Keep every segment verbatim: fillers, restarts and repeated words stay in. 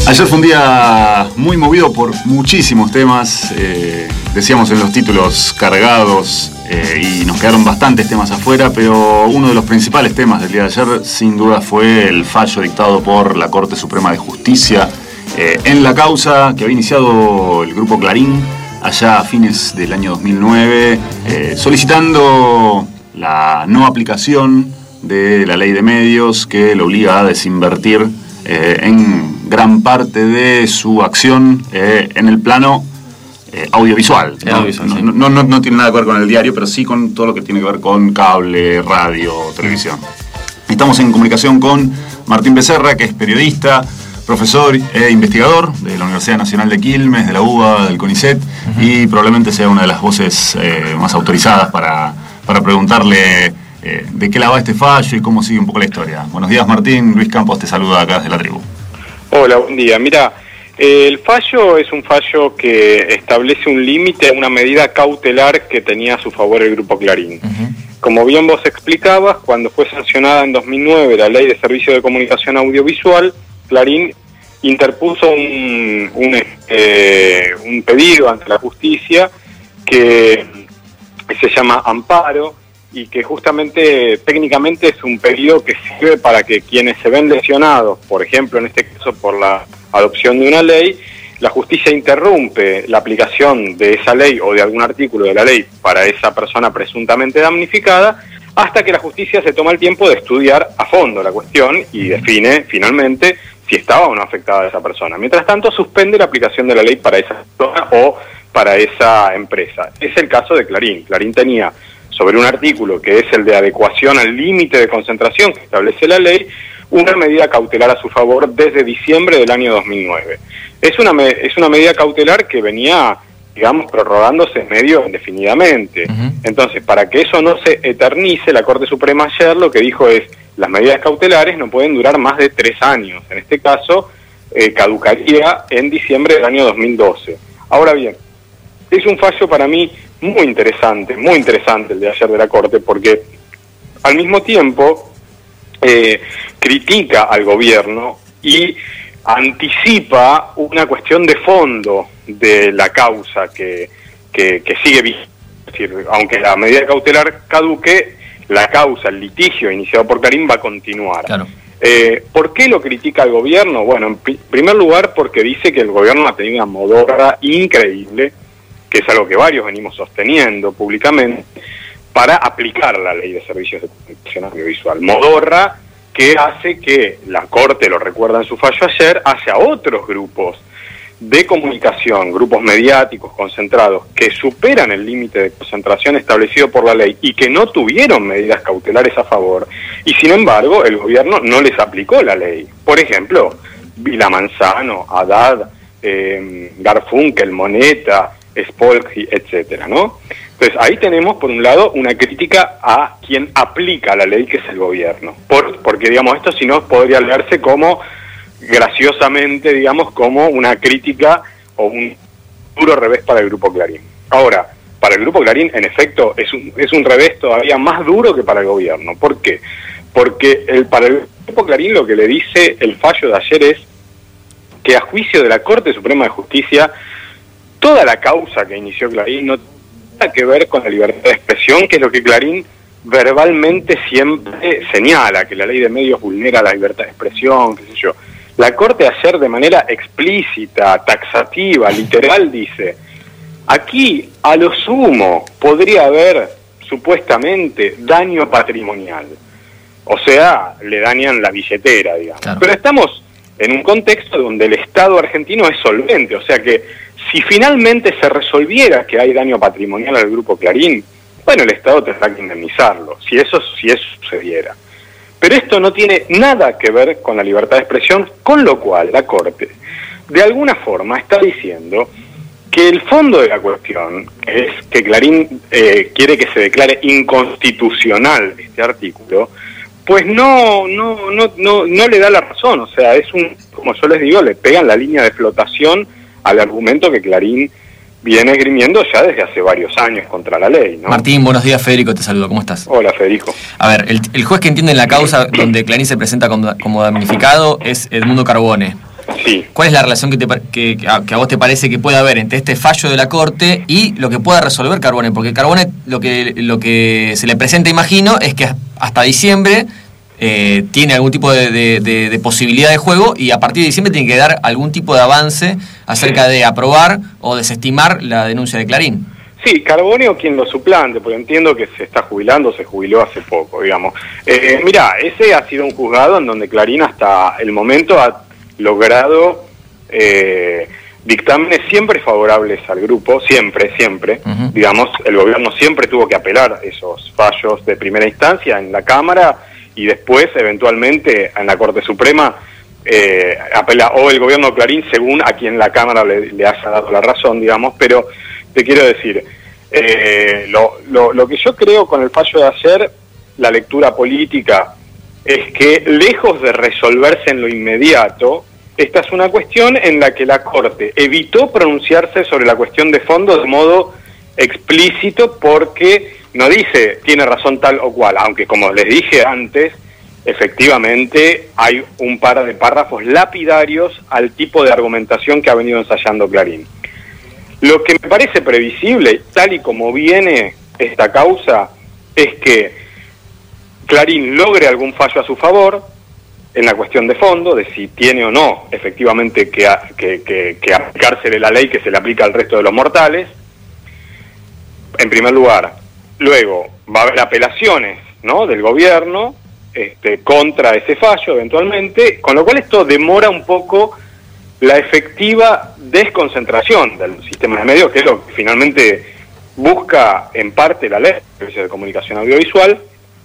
Ayer fue un día muy movido por muchísimos temas, eh, decíamos en los títulos cargados eh, y nos quedaron bastantes temas afuera, pero uno de los principales temas del día de ayer sin duda fue el fallo dictado por la Corte Suprema de Justicia eh, en la causa que había iniciado el Grupo Clarín allá a fines del año dos mil nueve, eh, solicitando la no aplicación de la ley de medios que lo obliga a desinvertir eh, en gran parte de su acción eh, en el plano eh, audiovisual. ¿no? audiovisual no, sí. no, no, no tiene nada que ver con el diario, pero sí con todo lo que tiene que ver con cable, radio, televisión. Estamos en comunicación con Martín Becerra, que es periodista, profesor e investigador de la Universidad Nacional de Quilmes, de la U B A, del CONICET, uh-huh. y probablemente sea una de las voces eh, más autorizadas para, para preguntarle eh, de qué lado va este fallo y cómo sigue un poco la historia. Buenos días, Martín. Luis Campos te saluda acá desde La Tribu. Hola, buen día. Mira, eh, el fallo es un fallo que establece un límite a una medida cautelar que tenía a su favor el Grupo Clarín. Uh-huh. Como bien vos explicabas, cuando fue sancionada en dos mil nueve la Ley de Servicio de Comunicación Audiovisual, Clarín interpuso un, un, eh, un pedido ante la justicia que se llama amparo y que justamente técnicamente es un pedido que sirve para que quienes se ven lesionados, por ejemplo en este caso por la adopción de una ley, la justicia interrumpe la aplicación de esa ley o de algún artículo de la ley para esa persona presuntamente damnificada hasta que la justicia se toma el tiempo de estudiar a fondo la cuestión y define finalmente si estaba o no afectada esa persona. Mientras tanto, suspende la aplicación de la ley para esa persona o para esa empresa. Es el caso de Clarín. Clarín tenía sobre un artículo que es el de adecuación al límite de concentración que establece la ley, una medida cautelar a su favor desde diciembre del año dos mil nueve. Es una, es una medida cautelar que venía, digamos, prorrogándose medio indefinidamente. Uh-huh. Entonces, para que eso no se eternice, la Corte Suprema ayer lo que dijo es las medidas cautelares no pueden durar más de tres años. En este caso, eh, caducaría en diciembre del año dos mil doce. Ahora bien, es un fallo para mí muy interesante, muy interesante el de ayer de la Corte, porque al mismo tiempo eh, critica al gobierno y anticipa una cuestión de fondo de la causa que, que, que sigue vigente. Es decir, aunque la medida cautelar caduque, la causa, el litigio iniciado por Clarín va a continuar. Claro. Eh, ¿Por qué lo critica el gobierno? Bueno, en p- primer lugar porque dice que el gobierno ha tenido una modorra increíble, que es algo que varios venimos sosteniendo públicamente, para aplicar la Ley de Servicios de Comunicación Audiovisual. Modorra que hace que la Corte, lo recuerda en su fallo ayer, hacia otros grupos de comunicación, grupos mediáticos concentrados que superan el límite de concentración establecido por la ley y que no tuvieron medidas cautelares a favor, y sin embargo el gobierno no les aplicó la ley. Por ejemplo, Vila Manzano, Haddad, eh, Garfunkel, Moneta, Spolky, etcétera, ¿no? Entonces ahí tenemos por un lado una crítica a quien aplica la ley, que es el gobierno, por, porque digamos esto si no podría leerse como graciosamente, digamos, como una crítica o un duro revés para el Grupo Clarín. Ahora, para el Grupo Clarín, en efecto, es un, es un revés todavía más duro que para el gobierno. ¿Por qué? Porque el, para el Grupo Clarín lo que le dice el fallo de ayer es que a juicio de la Corte Suprema de Justicia, toda la causa que inició Clarín no tiene que ver con la libertad de expresión, que es lo que Clarín verbalmente siempre señala, que la ley de medios vulnera la libertad de expresión, qué sé yo. La Corte ayer de manera explícita, taxativa, literal dice, aquí a lo sumo podría haber supuestamente daño patrimonial. O sea, le dañan la billetera, digamos. Claro. Pero estamos en un contexto donde el Estado argentino es solvente, o sea que si finalmente se resolviera que hay daño patrimonial al Grupo Clarín, bueno, el Estado tendrá que indemnizarlo, si eso, si eso sucediera. Pero esto no tiene nada que ver con la libertad de expresión, con lo cual la Corte, de alguna forma, está diciendo que el fondo de la cuestión, que es que Clarín eh, quiere que se declare inconstitucional este artículo, pues no, no, no, no, no le da la razón. O sea, es un, como yo les digo, le pegan la línea de flotación al argumento que Clarín viene esgrimiendo ya desde hace varios años contra la ley, ¿no? Martín, buenos días. Federico te saludo, ¿cómo estás? Hola, Federico. A ver, el, el juez que entiende la causa donde Clarín se presenta como, como damnificado es Edmundo Carbone. Sí. ¿Cuál es la relación que, te, que, que, a, que a vos te parece que puede haber entre este fallo de la Corte y lo que pueda resolver Carbone? Porque Carbone lo que, lo que se le presenta, imagino, es que hasta diciembre eh, tiene algún tipo de, de, de, de posibilidad de juego y a partir de diciembre tiene que dar algún tipo de avance acerca de aprobar o desestimar la denuncia de Clarín. Sí, Carbone o quien lo suplante, porque entiendo que se está jubilando, se jubiló hace poco, digamos. Eh, mirá, ese ha sido un juzgado en donde Clarín hasta el momento ha logrado eh, dictámenes siempre favorables al grupo, siempre, siempre. Uh-huh. Digamos, el gobierno siempre tuvo que apelar esos fallos de primera instancia en la Cámara y después, eventualmente, en la Corte Suprema, eh, apela, o el gobierno de Clarín, según a quien la Cámara le, le haya dado la razón, digamos, pero te quiero decir, eh, lo, lo, lo que yo creo con el fallo de ayer, la lectura política, es que lejos de resolverse en lo inmediato, esta es una cuestión en la que la Corte evitó pronunciarse sobre la cuestión de fondo de modo explícito porque no dice tiene razón tal o cual, aunque como les dije antes, efectivamente hay un par de párrafos lapidarios al tipo de argumentación que ha venido ensayando Clarín. Lo que me parece previsible, tal y como viene esta causa, es que Clarín logre algún fallo a su favor en la cuestión de fondo, de si tiene o no efectivamente que, que, que, que aplicársele la ley que se le aplica al resto de los mortales, en primer lugar. Luego va a haber apelaciones, ¿no?, del gobierno este, contra ese fallo eventualmente, con lo cual esto demora un poco la efectiva desconcentración del sistema de medios, que es lo que finalmente busca en parte la ley de servicios de comunicación audiovisual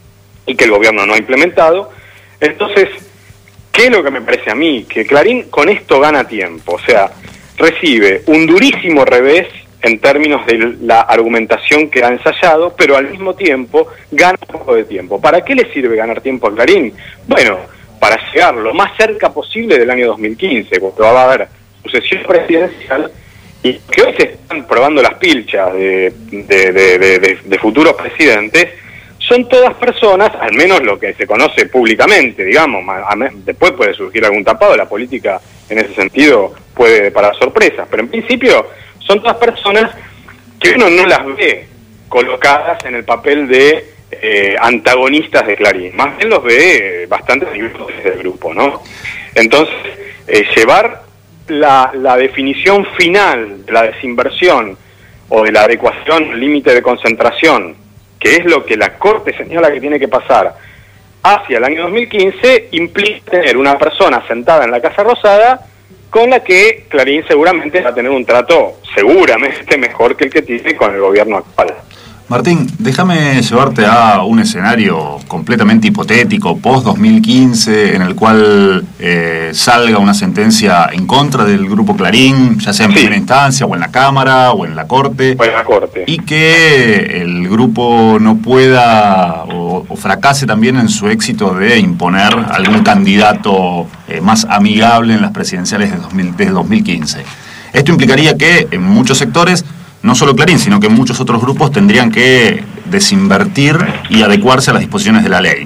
y que el gobierno no ha implementado. Entonces, ¿qué es lo que me parece a mí? Que Clarín con esto gana tiempo, o sea, recibe un durísimo revés en términos de la argumentación que ha ensayado, pero al mismo tiempo gana un poco de tiempo. ¿Para qué le sirve ganar tiempo a Clarín? Bueno, para llegar lo más cerca posible del año dos mil quince, cuando va a haber sucesión presidencial, y que hoy se están probando las pilchas de, de, de, de, de, de futuros presidentes, son todas personas, al menos lo que se conoce públicamente, digamos, después puede surgir algún tapado, la política en ese sentido puede deparar sorpresas, pero en principio son todas personas que uno no las ve colocadas en el papel de eh, antagonistas de Clarín, más bien los ve bastante diversos del grupo, ¿no? Entonces, eh, llevar la, la definición final de la desinversión o de la adecuación límite de concentración, que es lo que la Corte señala que tiene que pasar hacia el año dos mil quince, implica tener una persona sentada en la Casa Rosada con la que Clarín seguramente va a tener un trato seguramente mejor que el que tiene con el gobierno actual. Martín, déjame llevarte a un escenario completamente hipotético, post dos mil quince, en el cual eh, salga una sentencia en contra del Grupo Clarín, ya sea en sí. primera instancia, o en la Cámara, o en la Corte, o en la Corte, y que el grupo no pueda o, o fracase también en su éxito de imponer algún candidato eh, más amigable en las presidenciales de, dos mil, de dos mil quince. Esto implicaría que en muchos sectores, no solo Clarín, sino que muchos otros grupos tendrían que desinvertir y adecuarse a las disposiciones de la ley.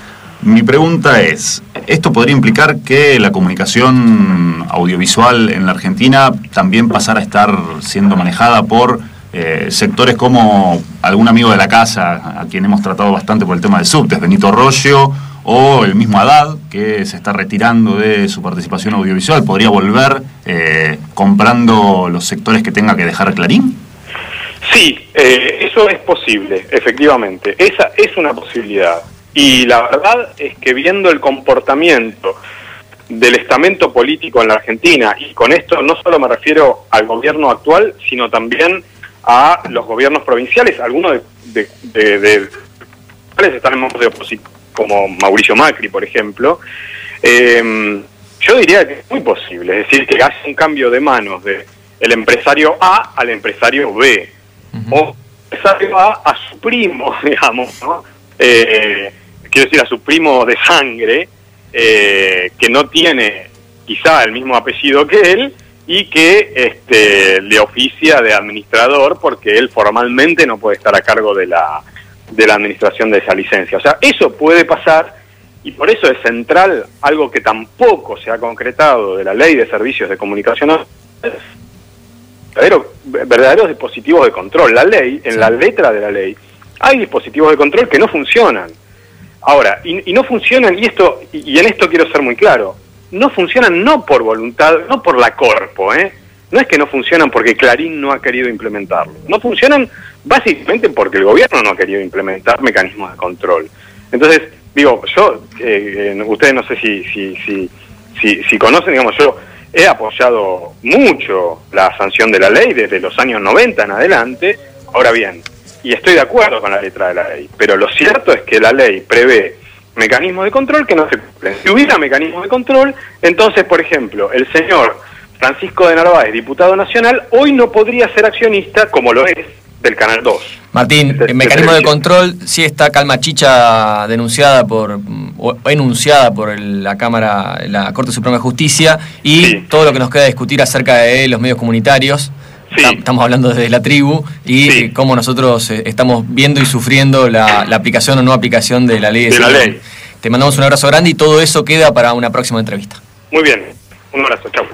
Mi pregunta es, ¿esto podría implicar que la comunicación audiovisual en la Argentina también pasara a estar siendo manejada por eh, sectores como algún amigo de la casa, a quien hemos tratado bastante por el tema del subtes, Benito Roggio, o el mismo Haddad, que se está retirando de su participación audiovisual, podría volver eh, comprando los sectores que tenga que dejar Clarín? Sí, eh, eso es posible, efectivamente. Esa es una posibilidad. Y la verdad es que viendo el comportamiento del estamento político en la Argentina, y con esto no solo me refiero al gobierno actual, sino también a los gobiernos provinciales, algunos de, de, de, de están en modo de oposición, como Mauricio Macri, por ejemplo, eh, yo diría que es muy posible, es decir, que haya un cambio de manos de el empresario A al empresario B, uh-huh. o el empresario A a su primo, digamos, ¿no? Eh, quiero decir, a su primo de sangre, eh, que no tiene quizá el mismo apellido que él, y que este, le oficia de administrador, porque él formalmente no puede estar a cargo de la... de la administración de esa licencia. O sea, eso puede pasar y por eso es central algo que tampoco se ha concretado de la Ley de Servicios de Comunicación, verdadero, verdaderos dispositivos de control. La ley, en sí. la letra de la ley, hay dispositivos de control que no funcionan. Ahora, y, y no funcionan, y esto y, y en esto quiero ser muy claro, no funcionan no por voluntad, no por la corpo, ¿eh? No es que no funcionan porque Clarín no ha querido implementarlo. No funcionan básicamente porque el gobierno no ha querido implementar mecanismos de control. Entonces, digo, yo, eh, eh, ustedes no sé si, si, si, si, si conocen, digamos, yo he apoyado mucho la sanción de la ley desde los años noventa en adelante. Ahora bien, y estoy de acuerdo con la letra de la ley, pero lo cierto es que la ley prevé mecanismos de control que no se cumplen. Si hubiera mecanismos de control, entonces, por ejemplo, el señor Francisco de Narváez, diputado nacional, hoy no podría ser accionista, como lo es, del Canal dos. Martín, el mecanismo de control sí está Calma Chicha denunciada por o enunciada por el, la Cámara, la Corte Suprema de Justicia, y sí. todo lo que nos queda discutir acerca de los medios comunitarios. Sí. Estamos hablando desde la tribu y sí. cómo nosotros estamos viendo y sufriendo la, la aplicación o no aplicación de la ley. De, de la ley. Te mandamos un abrazo grande y todo eso queda para una próxima entrevista. Muy bien, un abrazo, chao.